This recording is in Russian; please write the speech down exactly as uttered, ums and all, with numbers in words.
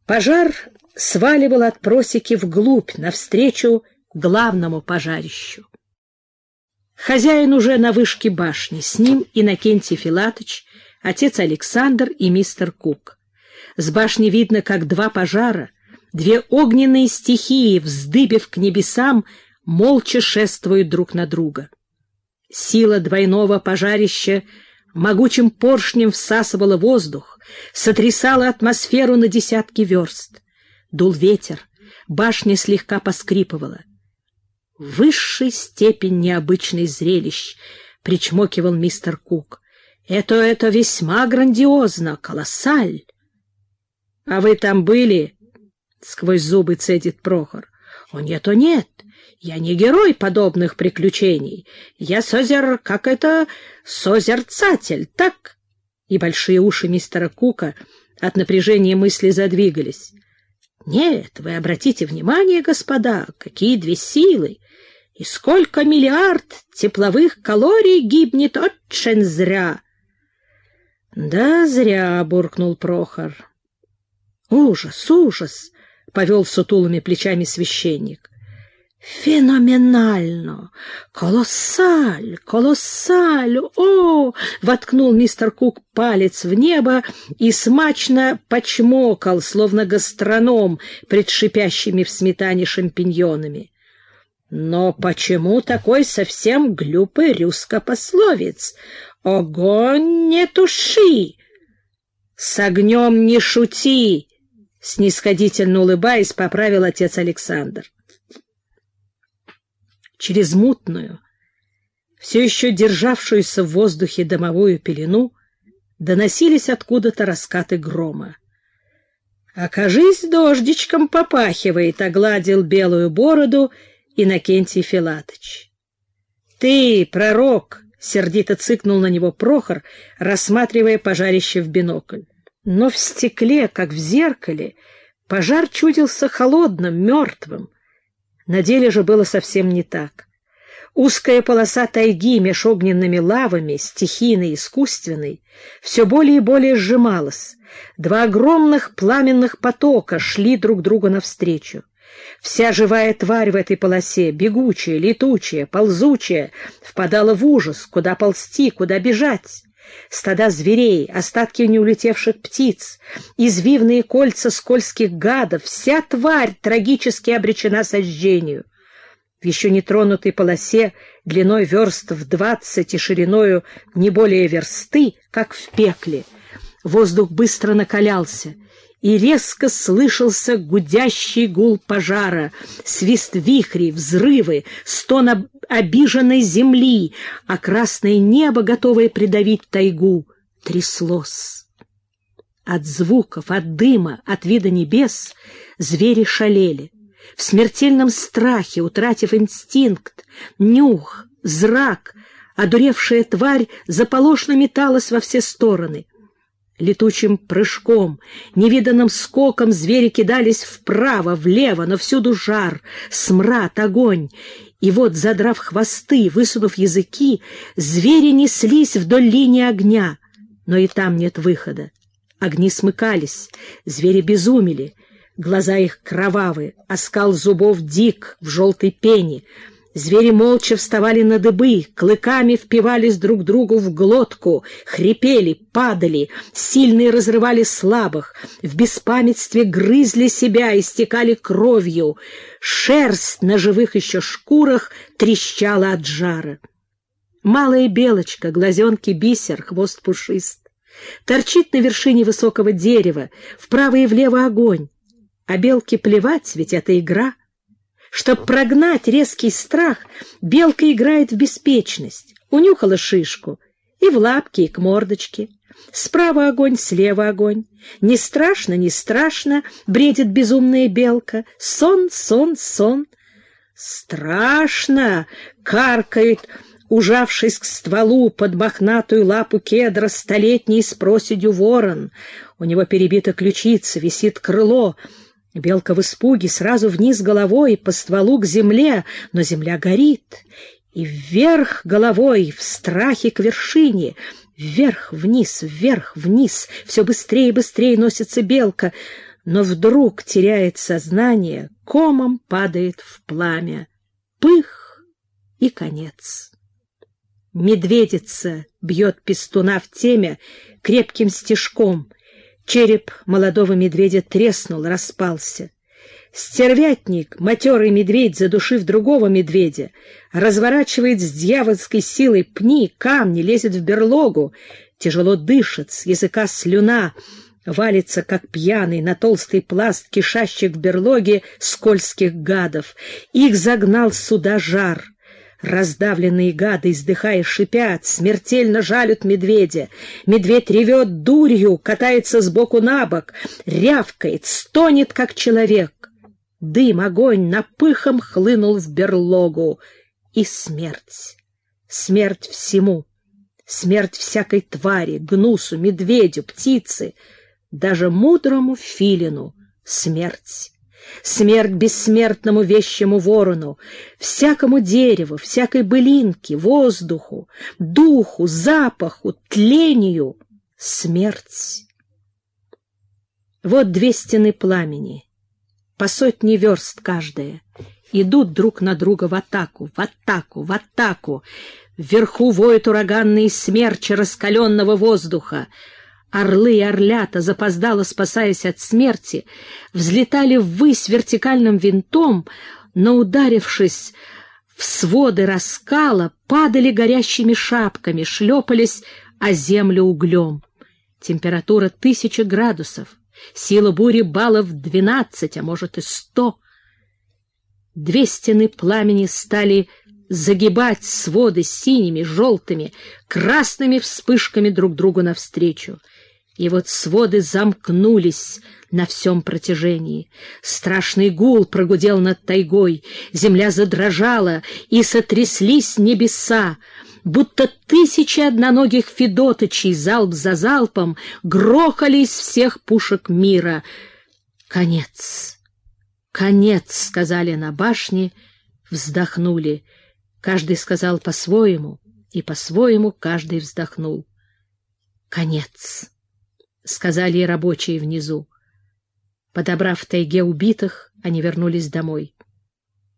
Пожар сваливал от просеки вглубь, навстречу главному пожарищу. Хозяин уже на вышке башни, с ним Иннокентий Филатыч, отец Александр и мистер Кук. С башни видно, как два пожара, две огненные стихии, вздыбив к небесам, молча шествуют друг на друга. Сила двойного пожарища могучим поршнем всасывала воздух, сотрясала атмосферу на десятки верст. Дул ветер, башня слегка поскрипывала. «Высшей степень необычный зрелищ», — причмокивал мистер Кук. «Это, это весьма грандиозно, колоссаль». «А вы там были?» — сквозь зубы цедит Прохор. «О, нет, о, нет, я не герой подобных приключений. Я созер... как это... созерцатель, так?» И большие уши мистера Кука от напряжения мысли задвигались. «Нет, вы обратите внимание, господа, какие две силы! И сколько миллиард тепловых калорий гибнет очень зря!» «Да, зря», — буркнул Прохор. «Ужас, ужас!» — повел сутулыми плечами священник. «Феноменально! Колоссаль! Колоссаль! О!» — воткнул мистер Кук палец в небо и смачно почмокал, словно гастроном, пред шипящими в сметане шампиньонами. «Но почему такой совсем глупый рюско-пословец? Огонь не туши! С огнем не шути!» — снисходительно улыбаясь, поправил отец Александр. Через мутную, все еще державшуюся в воздухе дымовую пелену, доносились откуда-то раскаты грома. «Окажись, дождичком попахивает», — огладил белую бороду Иннокентий Филатыч. «Ты, пророк!» — сердито цыкнул на него Прохор, рассматривая пожарище в бинокль. Но в стекле, как в зеркале, пожар чудился холодным, мертвым. На деле же было совсем не так. Узкая полоса тайги меж огненными лавами, стихийной и искусственной, все более и более сжималась. Два огромных пламенных потока шли друг другу навстречу. Вся живая тварь в этой полосе, бегучая, летучая, ползучая, впадала в ужас, куда ползти, куда бежать. Стада зверей, остатки неулетевших птиц, извивные кольца скользких гадов, вся тварь трагически обречена сожжению. В еще не тронутой полосе, длиной верст в двадцать и шириною не более версты, как в пекле, воздух быстро накалялся, и резко слышался гудящий гул пожара, свист вихрей, взрывы, стон обиженной земли, а красное небо, готовое придавить тайгу, тряслось. От звуков, от дыма, от вида небес звери шалели. В смертельном страхе, утратив инстинкт, нюх, зрак, одуревшая тварь заполошно металась во все стороны. Летучим прыжком, невиданным скоком звери кидались вправо, влево, но всюду жар, смрад, огонь. И вот, задрав хвосты, высунув языки, звери неслись вдоль линии огня. Но и там нет выхода. Огни смыкались, звери безумели, глаза их кровавы, оскал зубов дик в желтой пене. Звери молча вставали на дыбы, клыками впивались друг другу в глотку, хрипели, падали, сильные разрывали слабых, в беспамятстве грызли себя, истекали кровью. Шерсть на живых еще шкурах трещала от жара. Малая белочка, глазенки бисер, хвост пушист, торчит на вершине высокого дерева, вправо и влево огонь. А белке плевать, ведь это игра. Чтоб прогнать резкий страх, белка играет в беспечность. Унюхала шишку, и в лапки, и к мордочке. Справа огонь, слева огонь. Не страшно, не страшно, бредит безумная белка. Сон, сон, сон. Страшно, каркает, ужавшись к стволу под мохнатую лапу кедра, столетний с проседью ворон. У него перебита ключица, висит крыло. Белка в испуге сразу вниз головой, по стволу к земле, но земля горит. И вверх головой, в страхе к вершине. Вверх, вниз, вверх, вниз. Все быстрее и быстрее носится белка. но вдруг теряет сознание, комом падает в пламя. Пых и конец. Медведица бьет пестуна в темя крепким стежком. Череп молодого медведя треснул, распался. Стервятник, матерый медведь, задушив другого медведя, разворачивает с дьявольской силой пни, камни, лезет в берлогу, тяжело дышит, с языка слюна, валится, как пьяный, на толстый пласт кишащих в берлоге скользких гадов. Их загнал сюда жар. Раздавленные гады, издыхая, шипят, смертельно жалят медведя. Медведь ревет дурью, катается сбоку на бок, рявкает, стонет, как человек. Дым, огонь напыхом хлынул в берлогу. И смерть. Смерть всему. Смерть всякой твари, гнусу, медведю, птице, даже мудрому филину. Смерть. Смерть бессмертному вещему ворону, всякому дереву, всякой былинке, воздуху, духу, запаху, тлению. Смерть. Вот две стены пламени, по сотне верст каждая, идут друг на друга в атаку, в атаку, в атаку. Вверху воют ураганные смерчи раскаленного воздуха. Орлы и орлята, запоздало спасаясь от смерти, взлетали ввысь вертикальным винтом, но, ударившись в своды раскала, падали горящими шапками, шлепались о землю углем. Температура тысячи градусов, сила бури баллов двенадцать, а может и сто. Две стены пламени стали загибать своды синими, желтыми, красными вспышками друг другу навстречу. И вот своды замкнулись на всем протяжении. Страшный гул прогудел над тайгой, земля задрожала, и сотряслись небеса, будто тысячи одноногих федотычей залп за залпом грохали из всех пушек мира. «Конец! Конец!» — сказали на башне, вздохнули. Каждый сказал по-своему, и по-своему каждый вздохнул. «Конец!» — сказали и рабочие внизу. Подобрав в тайге убитых, они вернулись домой.